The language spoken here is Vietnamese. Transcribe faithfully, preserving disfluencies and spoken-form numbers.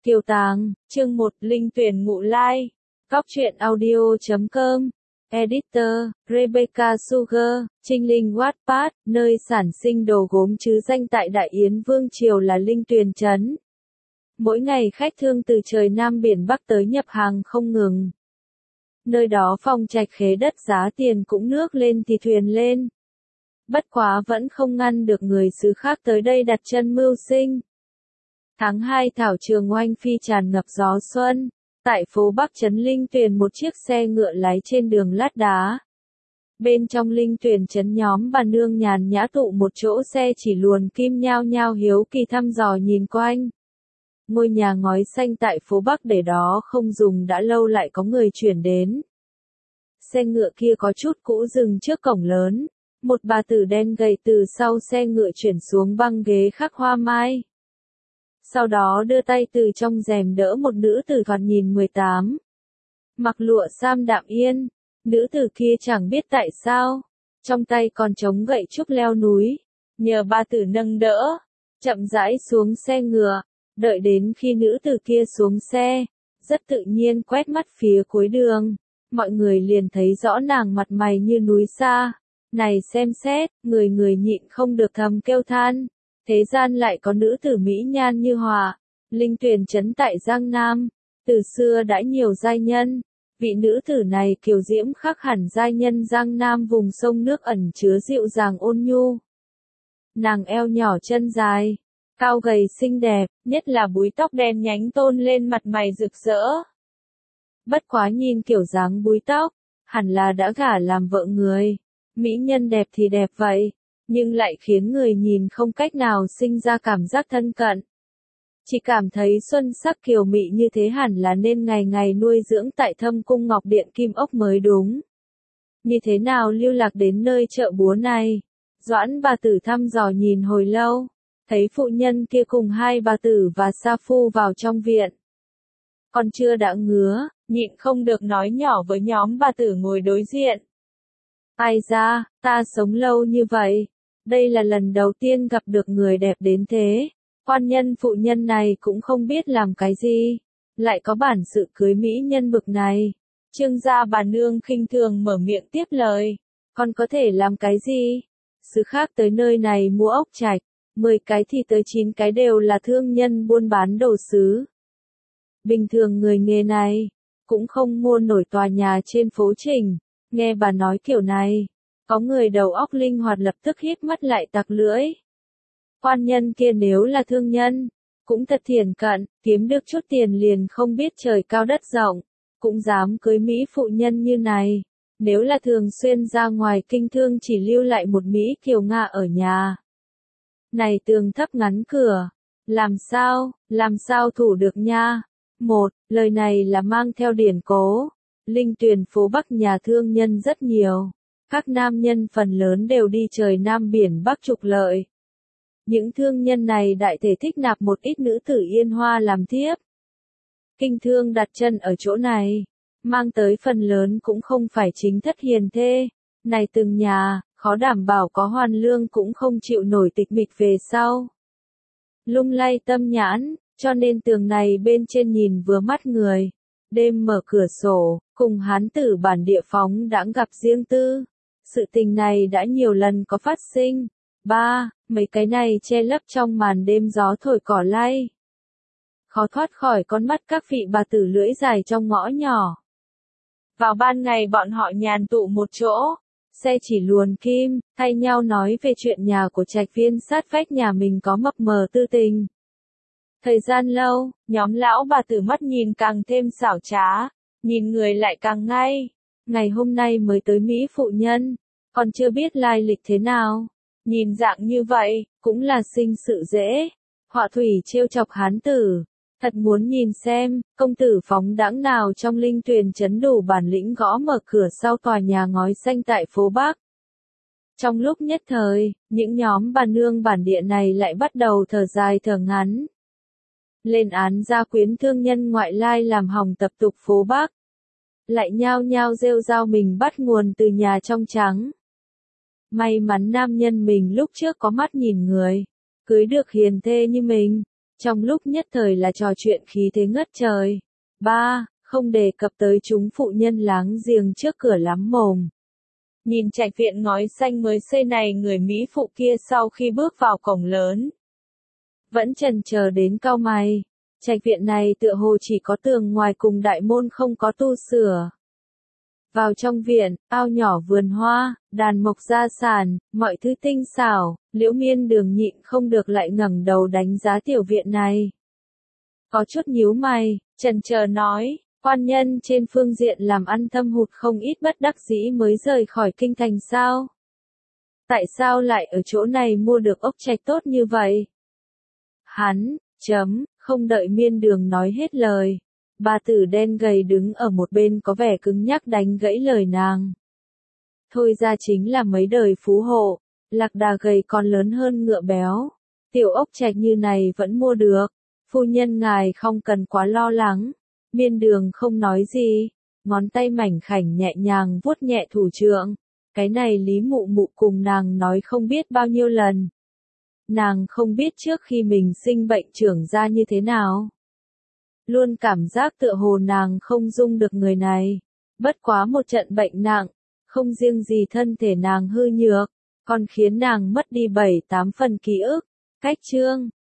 Kiều Tàng, chương một, Linh Tuyển Ngụ Lai. Góc truyện audio chấm com. Editor, Rebecca Sugar, Trinh Linh Wattpad, nơi sản sinh đồ gốm chứ danh tại Đại Yến Vương Triều là Linh Tuyền Trấn. Mỗi ngày khách thương từ trời Nam biển Bắc tới nhập hàng không ngừng. Nơi đó phong trạch khế đất giá tiền cũng nước lên thì thuyền lên. Bất quá vẫn không ngăn được người xứ khác tới đây đặt chân mưu sinh. Tháng hai thảo trường oanh phi tràn ngập gió xuân. Tại phố Bắc trấn Linh Tuyền một chiếc xe ngựa lái trên đường lát đá. Bên trong Linh Tuyền trấn nhóm bà nương nhàn nhã tụ một chỗ xe chỉ luồn kim nhao nhao hiếu kỳ thăm dò nhìn quanh. Ngôi nhà ngói xanh tại phố Bắc để đó không dùng đã lâu lại có người chuyển đến. Xe ngựa kia có chút cũ dừng trước cổng lớn. Một bà tử đen gầy từ sau xe ngựa chuyển xuống băng ghế khắc hoa mai. Sau đó đưa tay từ trong rèm đỡ một nữ tử thoạt nhìn mười tám. Mặc lụa sam đạm yên, nữ tử kia chẳng biết tại sao, trong tay còn chống gậy trúc leo núi, nhờ bà tử nâng đỡ, chậm rãi xuống xe ngựa, đợi đến khi nữ tử kia xuống xe, rất tự nhiên quét mắt phía cuối đường, mọi người liền thấy rõ nàng mặt mày như núi xa, này xem xét, người người nhịn không được thầm kêu than. Thế gian lại có nữ tử mỹ nhan như Hòa, Linh Tuyền trấn tại Giang Nam, từ xưa đã nhiều giai nhân, vị nữ tử này kiều diễm khác hẳn giai nhân Giang Nam vùng sông nước ẩn chứa dịu dàng ôn nhu. Nàng eo nhỏ chân dài, cao gầy xinh đẹp, nhất là búi tóc đen nhánh tôn lên mặt mày rực rỡ. Bất quá nhìn kiểu dáng búi tóc, hẳn là đã gả làm vợ người, mỹ nhân đẹp thì đẹp vậy. Nhưng lại khiến người nhìn không cách nào sinh ra cảm giác thân cận. Chỉ cảm thấy xuân sắc kiều mị như thế hẳn là nên ngày ngày nuôi dưỡng tại Thâm Cung Ngọc Điện Kim Ốc mới đúng. Như thế nào lưu lạc đến nơi chợ búa này? Doãn bà tử thăm dò nhìn hồi lâu, thấy phụ nhân kia cùng hai bà tử và sa phu vào trong viện. Còn chưa đã ngứa, nhịn không được nói nhỏ với nhóm bà tử ngồi đối diện. Ai ra, ta sống lâu như vậy. Đây là lần đầu tiên gặp được người đẹp đến thế. Quan nhân phụ nhân này cũng không biết làm cái gì. Lại có bản sự cưới mỹ nhân bực này. Trương gia bà nương khinh thường mở miệng tiếp lời. Còn có thể làm cái gì? Xứ khác tới nơi này mua ốc trạch. mười cái thì tới chín cái đều là thương nhân buôn bán đồ sứ. Bình thường người nghề này. Cũng không mua nổi tòa nhà trên phố Trình. Nghe bà nói kiểu này. Có người đầu óc linh hoạt lập tức hít mắt lại tặc lưỡi. Quan nhân kia nếu là thương nhân, cũng thật thiển cận, kiếm được chút tiền liền không biết trời cao đất rộng, cũng dám cưới mỹ phụ nhân như này. Nếu là thường xuyên ra ngoài kinh thương chỉ lưu lại một mỹ kiều Nga ở nhà. Này tường thấp ngắn cửa, làm sao, làm sao thủ được nha? Một, lời này là mang theo điển cố. Linh Tuyền phố Bắc nhà thương nhân rất nhiều. Các nam nhân phần lớn đều đi trời Nam biển Bắc trục lợi. Những thương nhân này đại thể thích nạp một ít nữ tử yên hoa làm thiếp. Kinh thương đặt chân ở chỗ này, mang tới phần lớn cũng không phải chính thất hiền thê. Này từng nhà, khó đảm bảo có hoàn lương cũng không chịu nổi tịch mịch về sau. Lung lay tâm nhãn, cho nên tường này bên trên nhìn vừa mắt người. Đêm mở cửa sổ, cùng hán tử bản địa phóng đãng gặp riêng tư. Sự tình này đã nhiều lần có phát sinh. Ba, mấy cái này che lấp trong màn đêm gió thổi cỏ lay. Khó thoát khỏi con mắt các vị bà tử lưỡi dài trong ngõ nhỏ. Vào ban ngày bọn họ nhàn tụ một chỗ, xe chỉ luồn kim, thay nhau nói về chuyện nhà của trạch viên sát vách nhà mình có mập mờ tư tình. Thời gian lâu, nhóm lão bà tử mắt nhìn càng thêm xảo trá, nhìn người lại càng ngay. Ngày hôm nay mới tới Mỹ phụ nhân, còn chưa biết lai lịch thế nào. Nhìn dạng như vậy, cũng là sinh sự dễ. Họa thủy trêu chọc hán tử. Thật muốn nhìn xem, công tử phóng đãng nào trong Linh Tuyền trấn đủ bản lĩnh gõ mở cửa sau tòa nhà ngói xanh tại phố Bắc. Trong lúc nhất thời, những nhóm bà nương bản địa này lại bắt đầu thở dài thở ngắn. Lên án gia quyến thương nhân ngoại lai làm hỏng tập tục phố Bắc. Lại nhao nhao rêu rao mình bắt nguồn từ nhà trong trắng. May mắn nam nhân mình lúc trước có mắt nhìn người, cưới được hiền thê như mình, Trong lúc nhất thời là trò chuyện khí thế ngất trời. Ba, không đề cập tới chúng phụ nhân láng giềng trước cửa lắm mồm. Nhìn trạch viện ngói xanh mới xây này, người Mỹ phụ kia sau khi bước vào cổng lớn, vẫn chần chờ đến cau mày. Trạch viện này tựa hồ chỉ có tường ngoài cùng đại môn không có tu sửa. Vào trong viện, ao nhỏ vườn hoa, đàn mộc gia sản, mọi thứ tinh xảo, Liễu Miên Đường nhịn không được lại ngẩng đầu đánh giá tiểu viện này. Có chút nhíu mày, chần chờ nói, quan nhân trên phương diện làm ăn thâm hụt không ít bất đắc dĩ mới rời khỏi kinh thành sao? Tại sao lại ở chỗ này mua được ốc trạch tốt như vậy? Hắn, chấm, không đợi Miên Đường nói hết lời. Bà tử đen gầy đứng ở một bên có vẻ cứng nhắc đánh gãy lời nàng. Thôi ra chính là mấy đời phú hộ, lạc đà gầy còn lớn hơn ngựa béo. Tiểu ốc trạch như này vẫn mua được. Phu nhân ngài không cần quá lo lắng. Miên Đường không nói gì, ngón tay mảnh khảnh nhẹ nhàng vuốt nhẹ thủ trượng. Cái này Lý Mụ Mụ cùng nàng nói không biết bao nhiêu lần. Nàng không biết trước khi mình sinh bệnh trưởng ra như thế nào. Luôn cảm giác tựa hồ nàng không dung được người này. Bất quá một trận bệnh nặng, không riêng gì thân thể nàng hư nhược, còn khiến nàng mất đi bảy tám phần ký ức. Cách chương